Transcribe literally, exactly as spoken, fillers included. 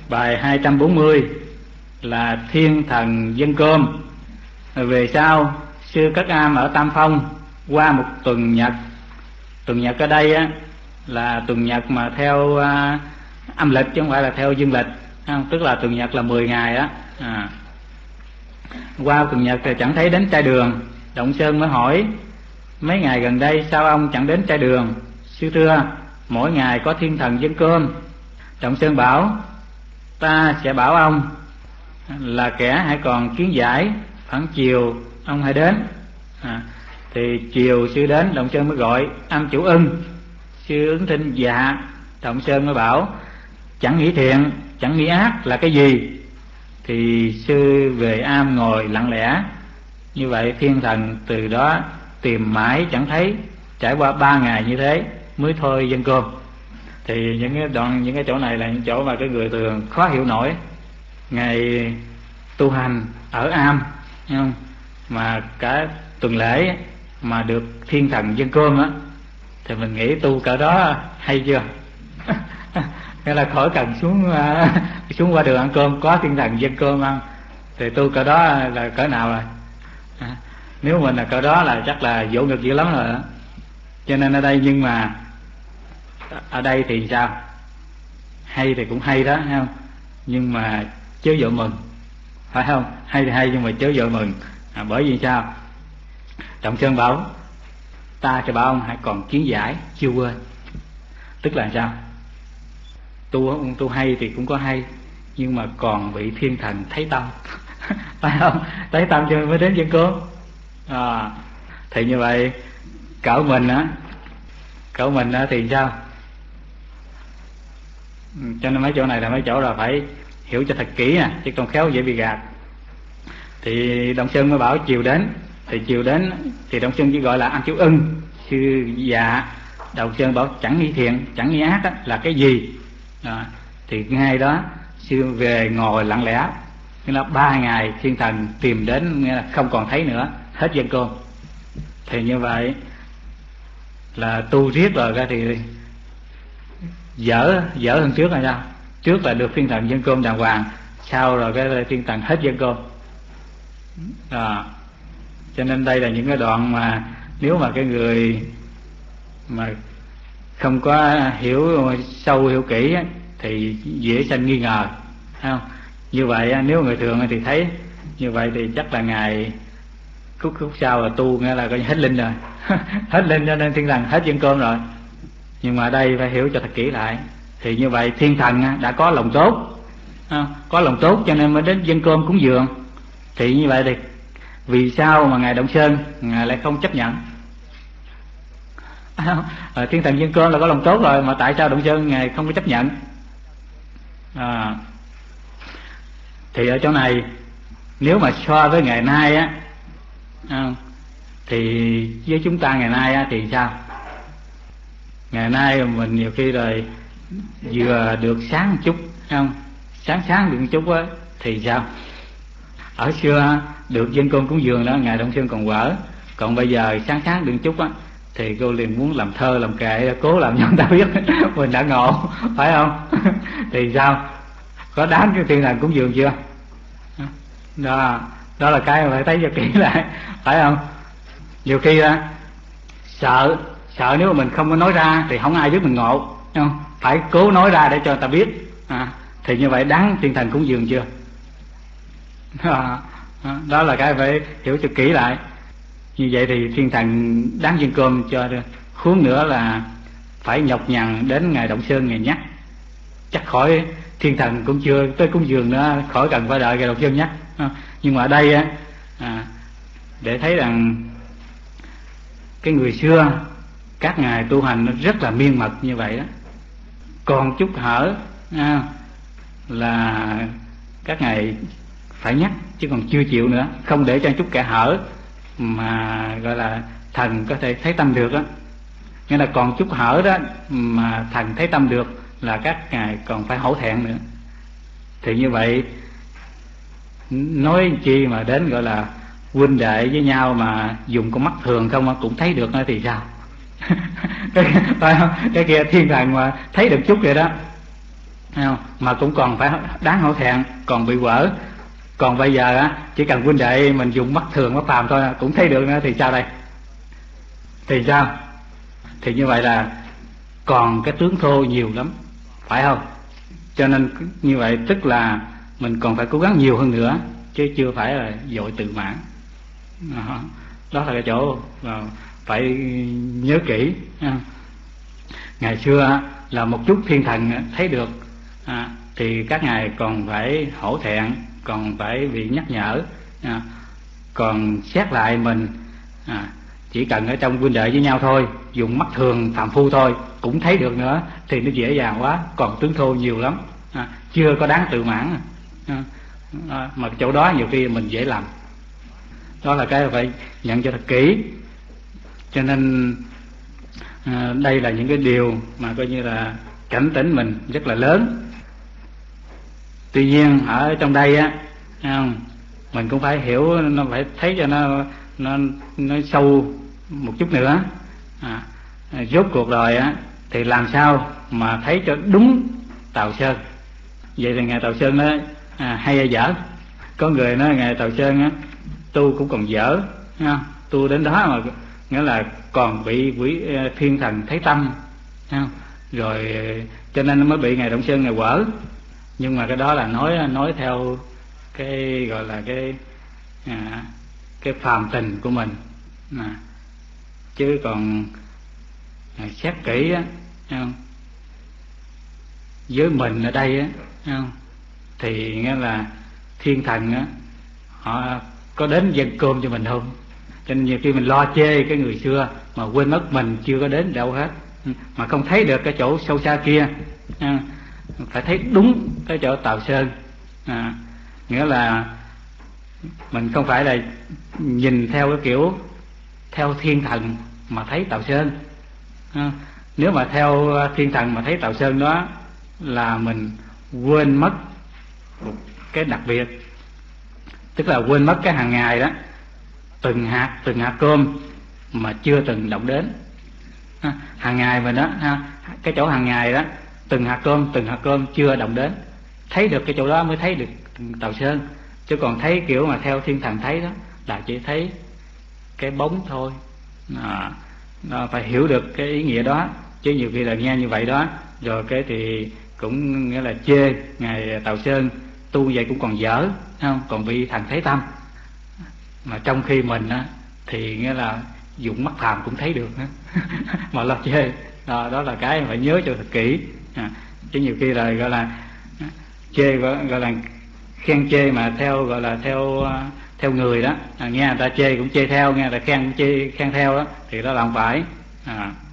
Bài hai trăm bốn mươi là thiên thần dân cơm. Về sau sư Cất Am ở Tam Phong qua một tuần nhật. Tuần nhật ở đây á là tuần nhật mà theo uh, âm lịch chứ không phải là theo dương lịch, không? Tức là tuần nhật là mười ngày á. À. Qua tuần nhật thì chẳng thấy đến trai đường. Động Sơn mới hỏi: mấy ngày gần đây sao ông chẳng đến trai đường? Sư thưa: mỗi ngày có thiên thần dân cơm. Động Sơn bảo: ta sẽ bảo ông là kẻ hãy còn kiến giải, khoảng chiều ông hãy đến. À, thì chiều sư đến, Động Sơn mới gọi: Am chủ ưng. Sư ứng thinh dạ. Động Sơn mới bảo: chẳng nghĩ thiện, chẳng nghĩ ác là cái gì? Thì sư về am ngồi lặng lẽ. Như vậy thiên thần từ đó tìm mãi chẳng thấy, trải qua ba ngày như thế mới thôi dân cơm. Thì những cái đoạn, những cái chỗ này là những chỗ mà cái người thường khó hiểu nổi. Ngày tu hành ở am, thấy không? Mà cả tuần lễ mà được thiên thần dân cơm á, thì mình nghĩ tu cỡ đó hay chưa? Nghĩa là khỏi cần xuống xuống qua đường ăn cơm có thiên thần dân cơm ăn, thì tu cỡ đó là cỡ nào rồi? À, nếu mình là cỡ đó là chắc là vỗ ngực dữ lắm rồi đó. Cho nên ở đây, nhưng mà ở đây thì sao? Hay thì cũng hay đó, thấy không? Nhưng mà chớ vội mừng, phải không? Hay thì hay nhưng mà chớ vội mừng. À, bởi vì sao? Động Sơn bảo: ta sẽ bảo ông hãy còn kiến giải, chưa quên. Tức là sao? Tu tu hay thì cũng có hay, nhưng mà còn bị thiên thần thấy tâm. Phải không? Thấy tâm cho mới đến dân cơm. À, thì như vậy cỡ mình á, cỡ mình á thì sao? Cho nên mấy chỗ này là mấy chỗ là phải hiểu cho thật kỹ nè, chứ còn khéo dễ bị gạt. Thì Động Sơn mới bảo chiều đến. Thì chiều đến thì Động Sơn chỉ gọi là Am chủ ưng. Sư dạ. Động Sơn bảo chẳng nghĩ thiện, chẳng nghĩ ác á, là cái gì? À, thì ngay đó sư về ngồi lặng lẽ. Nghĩa là ba ngày thiên thần tìm đến, nghĩa là không còn thấy nữa, hết dân cơm. Thì như vậy là tu riết rồi ra thì dở dở hơn trước là sao? Trước là được thiên thần dân cơm đàng hoàng, sau rồi cái thiên thần hết dân cơm. À, cho nên đây là những cái đoạn mà nếu mà cái người mà không có hiểu sâu hiểu kỹ thì dễ sanh nghi ngờ, thấy không? Như vậy nếu người thường thì thấy như vậy thì chắc là ngày khúc khúc sau là tu nghĩa là coi như hết linh rồi. Hết linh cho nên thiên thần hết dân cơm rồi. Nhưng mà đây phải hiểu cho thật kỹ lại. Thì như vậy thiên thần đã có lòng tốt, có lòng tốt cho nên mới đến dân cơm cúng dường. Thì như vậy thì vì sao mà ngài Động Sơn ngài lại không chấp nhận? À, thiên thần dân cơm là có lòng tốt rồi, mà tại sao Động Sơn ngài không có chấp nhận? À, thì ở chỗ này nếu mà so với ngày nay á, à, thì với chúng ta ngày nay á, thì sao? Ngày nay mình nhiều khi rồi vừa được sáng một chút, không? Sáng sáng được một chút á, thì sao? Ở xưa được dân cơm cúng dường đó ngài Động Sơn còn quở, còn bây giờ sáng sáng được một chút á thì cô liền muốn làm thơ làm kệ, cố làm cho người ta biết mình đã ngộ, phải không? Thì sao? Có đáng cái thiên thần cúng dường chưa? Đó, đó là cái mà phải thấy cho kỹ lại, phải không? Nhiều khi á sợ sợ nếu mà mình không có nói ra thì không ai biết mình ngộ, không? Phải cố nói ra để cho người ta biết. À, thì như vậy đáng thiên thần cúng dường chưa? À, đó là cái phải hiểu cho kỹ lại. Như vậy thì thiên thần đáng dân cơm cho. Huống nữa là phải nhọc nhằn đến ngày Động Sơn ngày nhắc, chắc khỏi thiên thần cũng chưa tới cúng dường nữa, khỏi cần phải đợi ngày Động Sơn nhắc. À, nhưng mà ở đây á, à, để thấy rằng cái người xưa các ngài tu hành nó rất là miên mật như vậy đó. Còn chút hở à, là các ngài phải nhắc, chứ còn chưa chịu nữa, không để cho chút kẻ hở mà gọi là thần có thể thấy tâm được á. Nghĩa là còn chút hở đó mà thần thấy tâm được là các ngài còn phải hổ thẹn nữa. Thì như vậy nói chi mà đến gọi là huynh đệ với nhau mà dùng con mắt thường không cũng thấy được nữa thì sao? cái, phải không? Cái kia thiên thần mà thấy được chút vậy đó, thấy không? Mà cũng còn phải đáng hổ thẹn, còn bị quở. Còn bây giờ á, chỉ cần huynh đệ mình dùng mắt thường mắt phàm thôi cũng thấy được nữa thì sao đây? Thì sao? Thì như vậy là còn cái tướng thô nhiều lắm, phải không? Cho nên như vậy tức là mình còn phải cố gắng nhiều hơn nữa, chứ chưa phải là vội tự mãn. Đó, đó là cái chỗ là phải nhớ kỹ. Ngày xưa là một chút thiên thần thấy được à, thì các ngài còn phải hổ thẹn, còn phải bị nhắc nhở. À, còn xét lại mình à, chỉ cần ở trong huynh đệ với nhau thôi, dùng mắt thường phàm phu thôi cũng thấy được nữa thì nó dễ dàng quá. Còn tướng thô nhiều lắm, à, chưa có đáng tự mãn. À, à, mà chỗ đó nhiều khi mình dễ làm. Đó là cái phải nhận cho thật kỹ. Cho nên à, đây là những cái điều mà coi như là cảnh tỉnh mình rất là lớn. Tuy nhiên ở trong đây á, mình cũng phải hiểu, nó phải thấy cho nó nó nó sâu một chút nữa. À, rốt cuộc rồi á thì làm sao mà thấy cho đúng Tào Sơn. Vậy thì ngài Tào Sơn đó à, hay hay dở. Có người nói ngài Tào Sơn á tu cũng còn dở, tu đến đó mà nghĩa là còn bị quỷ thiên thần thấy tâm, rồi cho nên nó mới bị ngài Tào Sơn ngài quở. Nhưng mà cái đó là nói nói theo cái gọi là cái à, cái phàm tình của mình à, chứ còn à, xét kỹ á, với mình ở đây á, thì nghĩa là thiên thần á họ có đến dâng cơm cho mình không? Cho nên nhiều khi mình lo chê cái người xưa mà quên mất mình chưa có đến đâu hết, mà không thấy được cái chỗ sâu xa kia. Phải thấy đúng cái chỗ Tào Sơn. À, nghĩa là mình không phải là nhìn theo cái kiểu theo thiên thần mà thấy Tào Sơn. À, nếu mà theo thiên thần mà thấy Tào Sơn đó là mình quên mất một cái đặc biệt, tức là quên mất cái hàng ngày đó từng hạt từng hạt cơm mà chưa từng động đến. À, hàng ngày mình đó ha, cái chỗ hàng ngày đó từng hạt cơm từng hạt cơm chưa động đến, thấy được cái chỗ đó mới thấy được Tào Sơn. Chứ còn thấy kiểu mà theo thiên thần thấy đó là chỉ thấy cái bóng thôi. À, à, phải hiểu được cái ý nghĩa đó, chứ nhiều khi là nghe như vậy đó rồi cái thì cũng nghĩa là chê ngài Tào Sơn tu vậy cũng còn dở, không còn bị thần thấy tâm. Mà trong khi mình á thì nghĩa là dùng mắt phàm cũng thấy được mà lo chê. Đó, đó là cái phải nhớ cho thật kỹ. À, chứ nhiều khi là gọi là chê gọi, gọi là khen chê mà theo gọi là theo theo người đó, à, nghe người ta chê cũng chê theo, nghe người ta khen cũng chê khen theo đó thì đó là không phải. À,